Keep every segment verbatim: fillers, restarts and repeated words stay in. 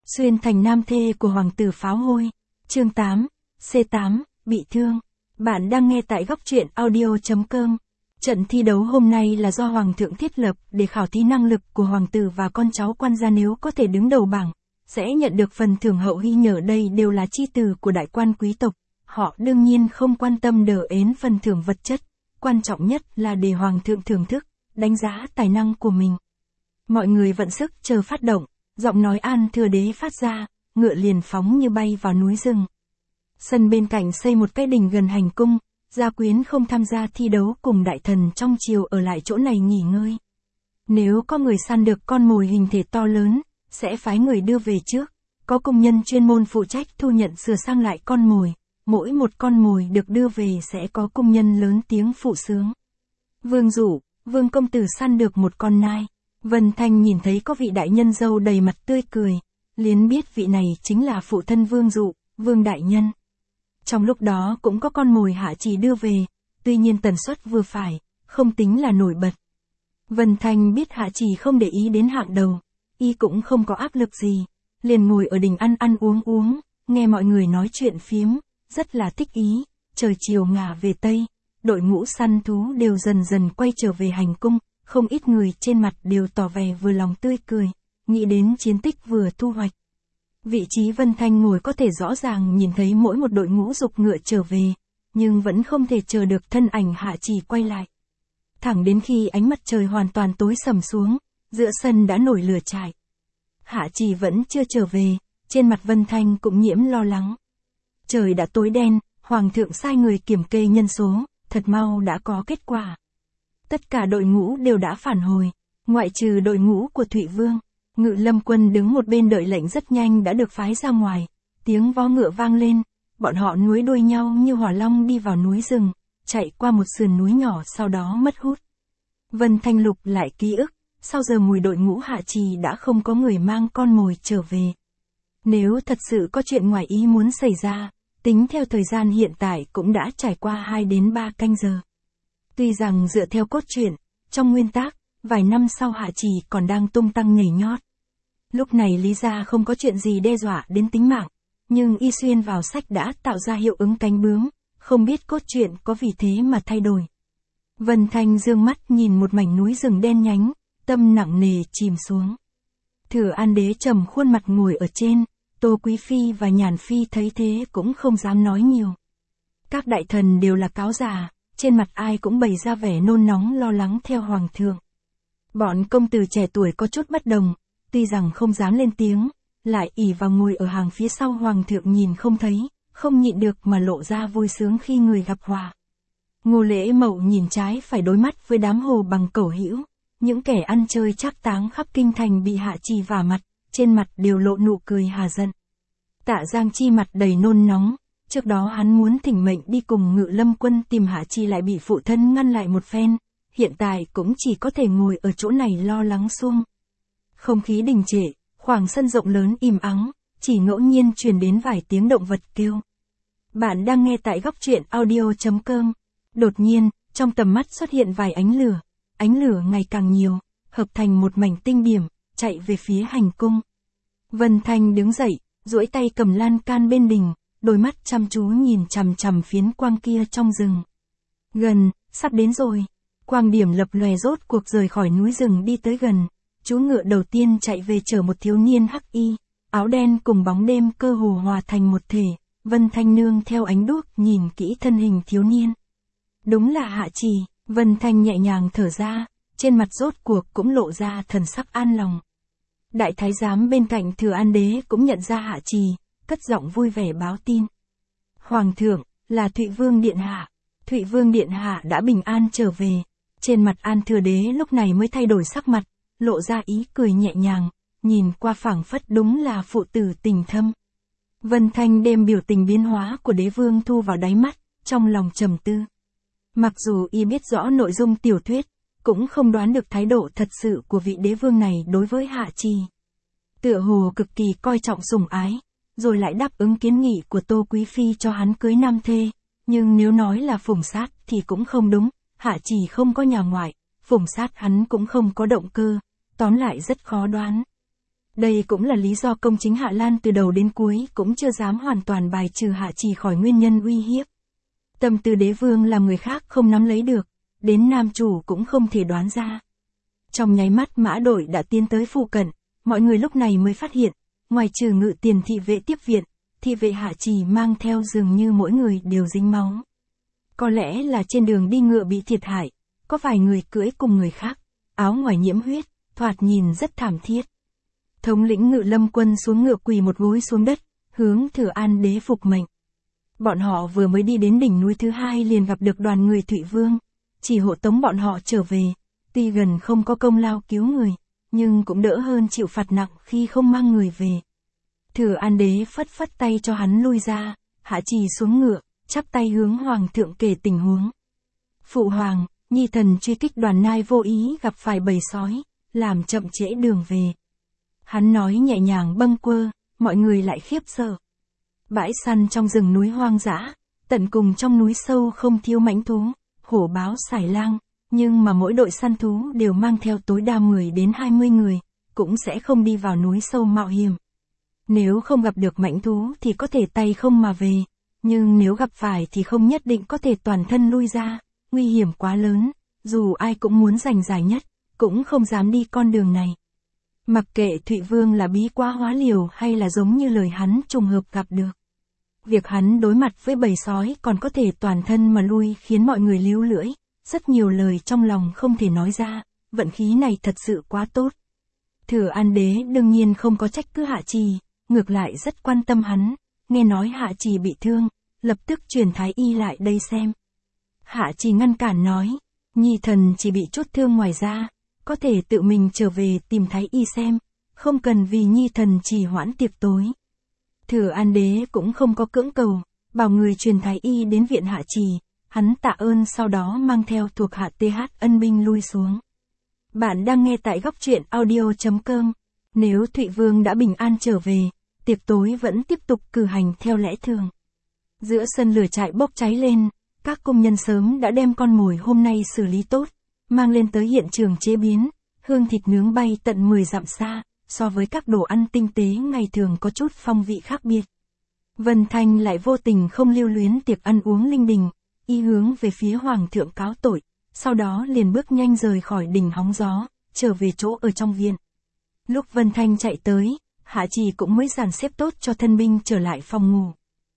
Xuyên thành nam thê của hoàng tử pháo hôi. Chương tám, C tám, bị thương. Bạn đang nghe tại góc truyện audio chấm com. Trận thi đấu hôm nay là do Hoàng thượng thiết lập để khảo thí năng lực của hoàng tử và con cháu quan gia, nếu có thể đứng đầu bảng, sẽ nhận được phần thưởng hậu hy. Nhờ đây đều là chi từ của đại quan quý tộc, họ đương nhiên không quan tâm đờ ến phần thưởng vật chất, quan trọng nhất là để hoàng thượng thưởng thức, đánh giá tài năng của mình. Mọi người vận sức chờ phát động, giọng nói An Thừa Đế phát ra, ngựa liền phóng như bay vào núi rừng. Sân bên cạnh xây một cái đình gần hành cung, gia quyến không tham gia thi đấu cùng đại thần trong triều ở lại chỗ này nghỉ ngơi. Nếu có người săn được con mồi hình thể to lớn, sẽ phái người đưa về trước, có công nhân chuyên môn phụ trách thu nhận sửa sang lại con mồi, mỗi một con mồi được đưa về sẽ có công nhân lớn tiếng phụ sướng. Vương Dụ, Vương công tử săn được một con nai. Vân Thanh nhìn thấy có vị đại nhân dâu đầy mặt tươi cười, liền biết vị này chính là phụ thân Vương Dụ, Vương đại nhân. Trong lúc đó cũng có con mồi Hạ Trì đưa về, tuy nhiên tần suất vừa phải, không tính là nổi bật. Vân Thanh biết Hạ Trì không để ý đến hạng đầu, y cũng không có áp lực gì, liền ngồi ở đình ăn ăn uống uống, nghe mọi người nói chuyện phiếm, rất là thích ý. Trời chiều ngả về Tây, đội ngũ săn thú đều dần dần quay trở về hành cung, không ít người trên mặt đều tỏ vẻ vừa lòng tươi cười, nghĩ đến chiến tích vừa thu hoạch. Vị trí Vân Thanh ngồi có thể rõ ràng nhìn thấy mỗi một đội ngũ dục ngựa trở về, nhưng vẫn không thể chờ được thân ảnh Hạ Trì quay lại. Thẳng đến khi ánh mặt trời hoàn toàn tối sầm xuống, giữa sân đã nổi lửa trại. Hạ Trì vẫn chưa trở về, trên mặt Vân Thanh cũng nhiễm lo lắng. Trời đã tối đen, Hoàng thượng sai người kiểm kê nhân số, thật mau đã có kết quả. Tất cả đội ngũ đều đã phản hồi, ngoại trừ đội ngũ của Thụy Vương. Ngự lâm quân đứng một bên đợi lệnh rất nhanh đã được phái ra ngoài, tiếng vó ngựa vang lên, bọn họ nối đuôi nhau như hỏa long đi vào núi rừng, chạy qua một sườn núi nhỏ sau đó mất hút. Vân Thanh lục lại ký ức, sau giờ mùi đội ngũ Hạ Trì đã không có người mang con mồi trở về. Nếu thật sự có chuyện ngoài ý muốn xảy ra, tính theo thời gian hiện tại cũng đã trải qua hai đến ba canh giờ. Tuy rằng dựa theo cốt truyện, trong nguyên tắc, vài năm sau Hạ Trì còn đang tung tăng nhảy nhót. Lúc này lý ra không có chuyện gì đe dọa đến tính mạng, nhưng y xuyên vào sách đã tạo ra hiệu ứng cánh bướm, không biết cốt truyện có vì thế mà thay đổi. Vân Thanh dương mắt nhìn một mảnh núi rừng đen nhánh, tâm nặng nề chìm xuống. Thừa An Đế trầm khuôn mặt ngồi ở trên, Tô Quý Phi và Nhàn Phi thấy thế cũng không dám nói nhiều. Các đại thần đều là cáo già, trên mặt ai cũng bày ra vẻ nôn nóng lo lắng theo hoàng thượng. Bọn công tử trẻ tuổi có chút bất đồng, tuy rằng không dám lên tiếng, lại ỷ vào ngồi ở hàng phía sau hoàng thượng nhìn không thấy, không nhịn được mà lộ ra vui sướng khi người gặp hòa. Ngô Lễ Mậu nhìn trái phải đối mắt với đám hồ bằng cẩu hữu, những kẻ ăn chơi trác táng khắp kinh thành bị Hạ Trì vả mặt, trên mặt đều lộ nụ cười hà giận. Tạ Giang Chi mặt đầy nôn nóng, trước đó hắn muốn thỉnh mệnh đi cùng Ngự lâm quân tìm Hạ Trì lại bị phụ thân ngăn lại một phen, hiện tại cũng chỉ có thể ngồi ở chỗ này lo lắng sum. Không khí đình trệ, khoảng sân rộng lớn im ắng, chỉ ngẫu nhiên truyền đến vài tiếng động vật kêu. Bạn đang nghe tại góc truyện audio chấm com. Đột nhiên, trong tầm mắt xuất hiện vài ánh lửa, ánh lửa ngày càng nhiều, hợp thành một mảnh tinh điểm, chạy về phía hành cung. Vân Thanh đứng dậy, duỗi tay cầm lan can bên đình, đôi mắt chăm chú nhìn chằm chằm phiến quang kia trong rừng. Gần, sắp đến rồi. Quang điểm lập lòe rốt cuộc rời khỏi núi rừng đi tới gần. Chú ngựa đầu tiên chạy về chở một thiếu niên hắc y, áo đen cùng bóng đêm cơ hồ hòa thành một thể. Vân Thanh nương theo ánh đuốc nhìn kỹ thân hình thiếu niên. Đúng là Hạ Trì. Vân Thanh nhẹ nhàng thở ra, trên mặt rốt cuộc cũng lộ ra thần sắc an lòng. Đại thái giám bên cạnh Thừa An Đế cũng nhận ra Hạ Trì, cất giọng vui vẻ báo tin. Hoàng thượng, là Thụy Vương điện hạ. Thụy Vương điện hạ đã bình an trở về. Trên mặt An Thừa Đế lúc này mới thay đổi sắc mặt, lộ ra ý cười nhẹ nhàng, nhìn qua phảng phất đúng là phụ tử tình thâm. Vân Thanh đem biểu tình biến hóa của đế vương thu vào đáy mắt, trong lòng trầm tư. Mặc dù y biết rõ nội dung tiểu thuyết, cũng không đoán được thái độ thật sự của vị đế vương này đối với Hạ Trì. Tựa hồ cực kỳ coi trọng sủng ái, rồi lại đáp ứng kiến nghị của Tô Quý Phi cho hắn cưới nam thê, nhưng nếu nói là phủng sát thì cũng không đúng, Hạ Trì không có nhà ngoại, phủng sát hắn cũng không có động cơ, tóm lại rất khó đoán. Đây cũng là lý do công chính Hạ Lan từ đầu đến cuối cũng chưa dám hoàn toàn bài trừ Hạ Trì khỏi nguyên nhân uy hiếp. Tâm tư đế vương làm người khác không nắm lấy được, đến nam chủ cũng không thể đoán ra. Trong nháy mắt mã đội đã tiến tới phụ cận, mọi người lúc này mới phát hiện, ngoài trừ ngự tiền thị vệ tiếp viện, thị vệ Hạ Trì mang theo dường như mỗi người đều dính máu. Có lẽ là trên đường đi ngựa bị thiệt hại, có vài người cưỡi cùng người khác, áo ngoài nhiễm huyết, thoạt nhìn rất thảm thiết. Thống lĩnh Ngự Lâm quân xuống ngựa quỳ một gối xuống đất, hướng Thừa An đế phục mệnh. Bọn họ vừa mới đi đến đỉnh núi thứ hai liền gặp được đoàn người Thụy Vương, chỉ hộ tống bọn họ trở về, tuy gần không có công lao cứu người, nhưng cũng đỡ hơn chịu phạt nặng khi không mang người về. Thừa An đế phất phất tay cho hắn lui ra, Hạ Trì xuống ngựa, chắp tay hướng hoàng thượng kể tình huống. Phụ hoàng, nhi thần truy kích đoàn nai vô ý gặp phải bầy sói, làm chậm trễ đường về. Hắn nói nhẹ nhàng bâng quơ, mọi người lại khiếp sợ. Bãi săn trong rừng núi hoang dã, tận cùng trong núi sâu không thiếu mãnh thú, hổ báo sải lang, nhưng mà mỗi đội săn thú đều mang theo tối đa mười đến hai mươi người, cũng sẽ không đi vào núi sâu mạo hiểm. Nếu không gặp được mãnh thú thì có thể tay không mà về, nhưng nếu gặp phải thì không nhất định có thể toàn thân lui ra, nguy hiểm quá lớn, dù ai cũng muốn giành giải nhất, cũng không dám đi con đường này. Mặc kệ Thụy Vương là bí quá hóa liều hay là giống như lời hắn trùng hợp gặp được. Việc hắn đối mặt với bầy sói còn có thể toàn thân mà lui khiến mọi người líu lưỡi, rất nhiều lời trong lòng không thể nói ra, vận khí này thật sự quá tốt. Thừa An đế đương nhiên không có trách cứ Hạ Trì, ngược lại rất quan tâm hắn, nghe nói Hạ Trì bị thương, lập tức truyền thái y lại đây xem. Hạ Trì ngăn cản nói, nhi thần chỉ bị chút thương ngoài da, có thể tự mình trở về tìm thái y xem, không cần vì nhi thần trì hoãn tiệc tối. Thừa An đế cũng không có cưỡng cầu, bảo người truyền thái y đến viện Hạ Trì, hắn tạ ơn sau đó mang theo thuộc hạ tê hát ân binh lui xuống. Bạn đang nghe tại góc truyện audio chấm com. Nếu Thụy Vương đã bình an trở về, tiệc tối vẫn tiếp tục cử hành theo lẽ thường. Giữa sân lửa trại bốc cháy lên, các công nhân sớm đã đem con mồi hôm nay xử lý tốt, mang lên tới hiện trường chế biến, hương thịt nướng bay tận mười dặm xa, so với các đồ ăn tinh tế ngày thường có chút phong vị khác biệt. Vân Thanh lại vô tình không lưu luyến tiệc ăn uống linh đình, y hướng về phía hoàng thượng cáo tội, sau đó liền bước nhanh rời khỏi đỉnh hóng gió, trở về chỗ ở trong viện. Lúc Vân Thanh chạy tới, Hạ Trì cũng mới dàn xếp tốt cho thân binh trở lại phòng ngủ.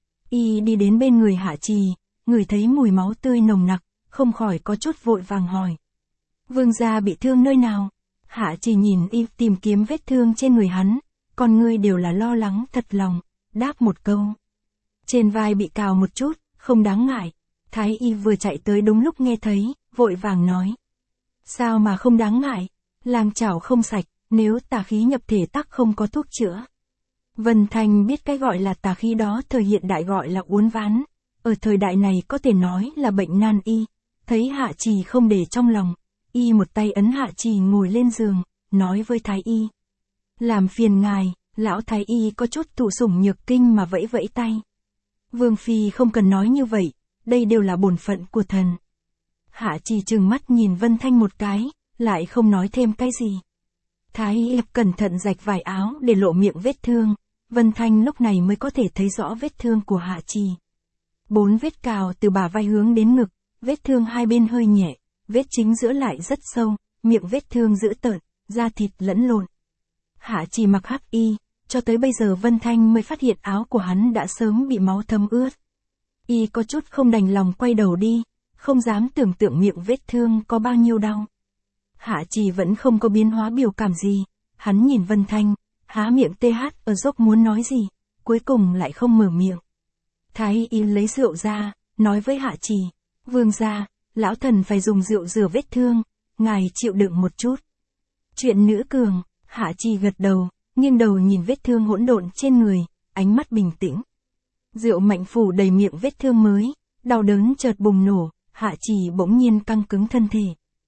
Y đi đến bên người Hạ Trì, ngửi thấy mùi máu tươi nồng nặc, không khỏi có chút vội vàng hỏi. Vương gia bị thương nơi nào? Hạ Trì nhìn y tìm kiếm vết thương trên người hắn, con ngươi đều là lo lắng thật lòng, đáp một câu. Trên vai bị cào một chút, không đáng ngại. Thái y vừa chạy tới đúng lúc nghe thấy, vội vàng nói. Sao mà không đáng ngại? Làm chảo không sạch, nếu tà khí nhập thể tắc không có thuốc chữa. Vân Thanh biết cái gọi là tà khí đó thời hiện đại gọi là uốn ván, ở thời đại này có thể nói là bệnh nan y. Thấy Hạ Trì không để trong lòng, y một tay ấn Hạ Trì ngồi lên giường, nói với Thái y. Làm phiền ngài, lão Thái y có chút thụ sủng nhược kinh mà vẫy vẫy tay. Vương phi không cần nói như vậy, đây đều là bổn phận của thần. Hạ Trì trừng mắt nhìn Vân Thanh một cái, lại không nói thêm cái gì. Thái y cẩn thận rạch vải áo để lộ miệng vết thương, Vân Thanh lúc này mới có thể thấy rõ vết thương của Hạ Trì. Bốn vết cào từ bả vai hướng đến ngực, vết thương hai bên hơi nhẹ, vết chính giữa lại rất sâu, miệng vết thương dữ tợn, da thịt lẫn lộn. Hạ Trì mặc hắc y, cho tới bây giờ Vân Thanh mới phát hiện áo của hắn đã sớm bị máu thấm ướt. Y có chút không đành lòng quay đầu đi, không dám tưởng tượng miệng vết thương có bao nhiêu đau. Hạ Trì vẫn không có biến hóa biểu cảm gì, hắn nhìn Vân Thanh, há miệng tê hát ở dốc muốn nói gì, cuối cùng lại không mở miệng. Thái y lấy rượu ra, nói với Hạ Trì, vương gia, lão thần phải dùng rượu rửa vết thương, ngài chịu đựng một chút. Chuyện nữ cường, Hạ Trì gật đầu, nghiêng đầu nhìn vết thương hỗn độn trên người, ánh mắt bình tĩnh. Rượu mạnh phủ đầy miệng vết thương mới, đau đớn chợt bùng nổ, Hạ Trì bỗng nhiên căng cứng thân thể.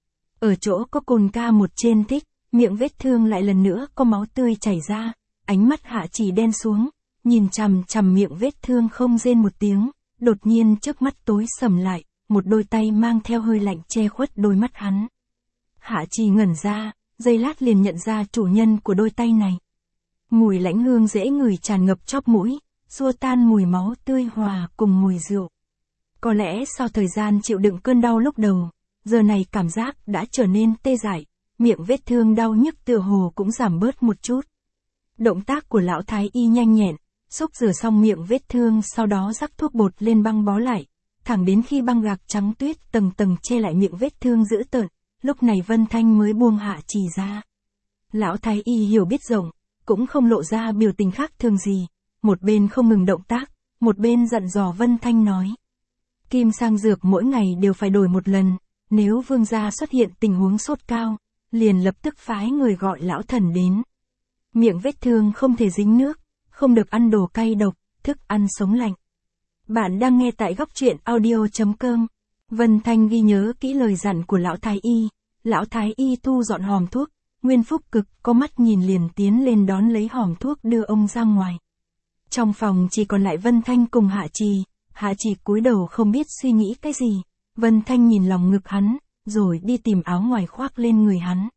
Ở chỗ có cồn ca một trên tích, miệng vết thương lại lần nữa có máu tươi chảy ra, ánh mắt Hạ Trì đen xuống, nhìn chằm chằm miệng vết thương không rên một tiếng, đột nhiên trước mắt tối sầm lại, một đôi tay mang theo hơi lạnh che khuất đôi mắt hắn. Hạ Trì ngẩn ra, giây lát liền nhận ra chủ nhân của đôi tay này. Mùi lãnh hương dễ ngửi tràn ngập chóp mũi, xua tan mùi máu tươi hòa cùng mùi rượu. Có lẽ sau thời gian chịu đựng cơn đau lúc đầu, giờ này cảm giác đã trở nên tê dại, miệng vết thương đau nhức tựa hồ cũng giảm bớt một chút. Động tác của lão thái y nhanh nhẹn, xúc rửa xong miệng vết thương sau đó rắc thuốc bột lên băng bó lại, thẳng đến khi băng gạc trắng tuyết tầng tầng che lại miệng vết thương dữ tợn, lúc này Vân Thanh mới buông Hạ Trì ra. Lão thái y hiểu biết rộng, cũng không lộ ra biểu tình khác thường gì, một bên không ngừng động tác, một bên dặn dò Vân Thanh nói. Kim sang dược mỗi ngày đều phải đổi một lần, nếu vương gia xuất hiện tình huống sốt cao, liền lập tức phái người gọi lão thần đến. Miệng vết thương không thể dính nước, không được ăn đồ cay độc, thức ăn sống lạnh. Bạn đang nghe tại góc truyện audio chấm com. Vân Thanh ghi nhớ kỹ lời dặn của lão thái y, lão thái y thu dọn hòm thuốc, Nguyên Phúc cực có mắt nhìn liền tiến lên đón lấy hòm thuốc đưa ông ra ngoài. Trong phòng chỉ còn lại Vân Thanh cùng Hạ Trì, Hạ Trì cúi đầu không biết suy nghĩ cái gì, Vân Thanh nhìn lòng ngực hắn, rồi đi tìm áo ngoài khoác lên người hắn.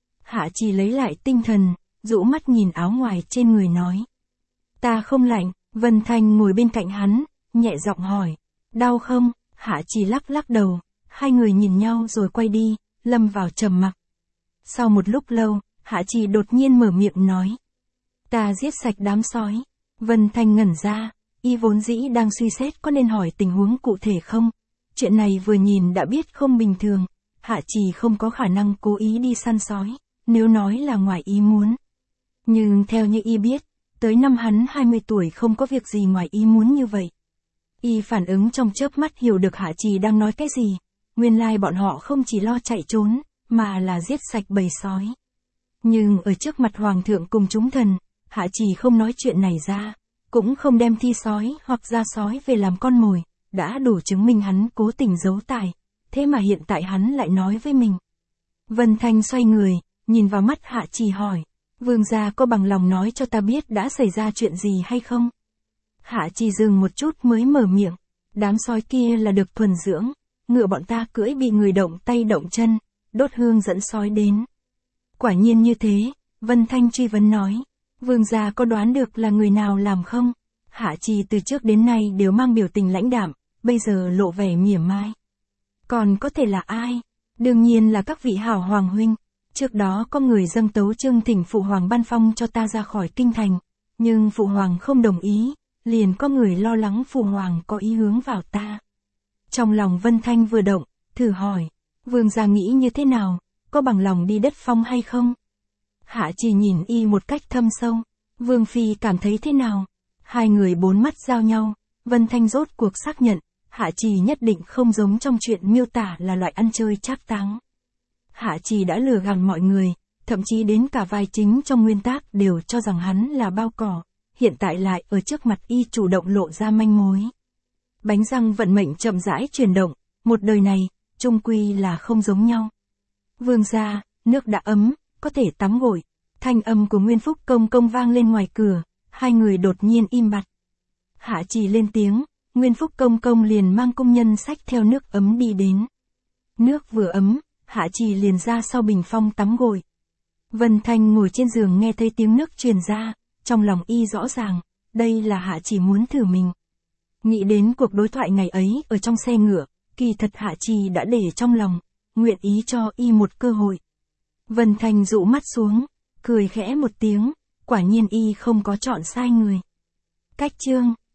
Hạ Trì lấy lại tinh thần, rũ mắt nhìn áo ngoài trên người nói. Ta không lạnh, Vân Thanh ngồi bên cạnh hắn, nhẹ giọng hỏi, đau không? Hạ Trì lắc lắc đầu, hai người nhìn nhau rồi quay đi, lâm vào trầm mặc. Sau một lúc lâu, Hạ Trì đột nhiên mở miệng nói. Ta giết sạch đám sói. Vân Thanh ngẩn ra, y vốn dĩ đang suy xét có nên hỏi tình huống cụ thể không. Chuyện này vừa nhìn đã biết không bình thường, Hạ Trì không có khả năng cố ý đi săn sói, nếu nói là ngoài ý muốn. Nhưng theo như y biết, tới năm hắn hai mươi tuổi không có việc gì ngoài ý muốn như vậy. Y phản ứng trong chớp mắt hiểu được Hạ Trì đang nói cái gì, nguyên lai bọn họ không chỉ lo chạy trốn, mà là giết sạch bầy sói. Nhưng ở trước mặt Hoàng thượng cùng chúng thần, Hạ Trì không nói chuyện này ra, cũng không đem thi sói hoặc da sói về làm con mồi, đã đủ chứng minh hắn cố tình giấu tài, thế mà hiện tại hắn lại nói với mình. Vân Thanh xoay người, nhìn vào mắt Hạ Trì hỏi, vương gia có bằng lòng nói cho ta biết đã xảy ra chuyện gì hay không? Hạ Trì dừng một chút mới mở miệng, đám sói kia là được thuần dưỡng, ngựa bọn ta cưỡi bị người động tay động chân, đốt hương dẫn sói đến. Quả nhiên như thế, Vân Thanh truy vấn nói, vương gia có đoán được là người nào làm không? Hạ Trì từ trước đến nay đều mang biểu tình lãnh đạm, bây giờ lộ vẻ mỉa mai. Còn có thể là ai? Đương nhiên là các vị hảo hoàng huynh. Trước đó có người dâng tấu chương thỉnh phụ hoàng ban phong cho ta ra khỏi kinh thành, nhưng phụ hoàng không đồng ý, liền có người lo lắng phụ hoàng có ý hướng vào ta. Trong lòng Vân Thanh vừa động, thử hỏi, vương gia nghĩ như thế nào, có bằng lòng đi đất phong hay không? Hạ Trì nhìn y một cách thâm sâu, vương phi cảm thấy thế nào? Hai người bốn mắt giao nhau, Vân Thanh rốt cuộc xác nhận, Hạ Trì nhất định không giống trong chuyện miêu tả là loại ăn chơi trác táng. Hạ Trì đã lừa gạt mọi người, thậm chí đến cả vai chính trong nguyên tác đều cho rằng hắn là bao cỏ, hiện tại lại ở trước mặt y chủ động lộ ra manh mối. Bánh răng vận mệnh chậm rãi chuyển động, một đời này, chung quy là không giống nhau. Vương gia, nước đã ấm, có thể tắm gội. Thanh âm của Nguyên Phúc công công vang lên ngoài cửa, hai người đột nhiên im bặt. Hạ Trì lên tiếng, Nguyên Phúc công công liền mang công nhân xách theo nước ấm đi đến. Nước vừa ấm, Hạ Trì liền ra sau bình phong tắm gội. Vân Thanh ngồi trên giường nghe thấy tiếng nước truyền ra, trong lòng y rõ ràng, đây là Hạ Trì muốn thử mình. Nghĩ đến cuộc đối thoại ngày ấy ở trong xe ngựa, kỳ thật Hạ Trì đã để trong lòng, nguyện ý cho y một cơ hội. Vân Thanh rũ mắt xuống, cười khẽ một tiếng, quả nhiên y không có chọn sai người. Cách chương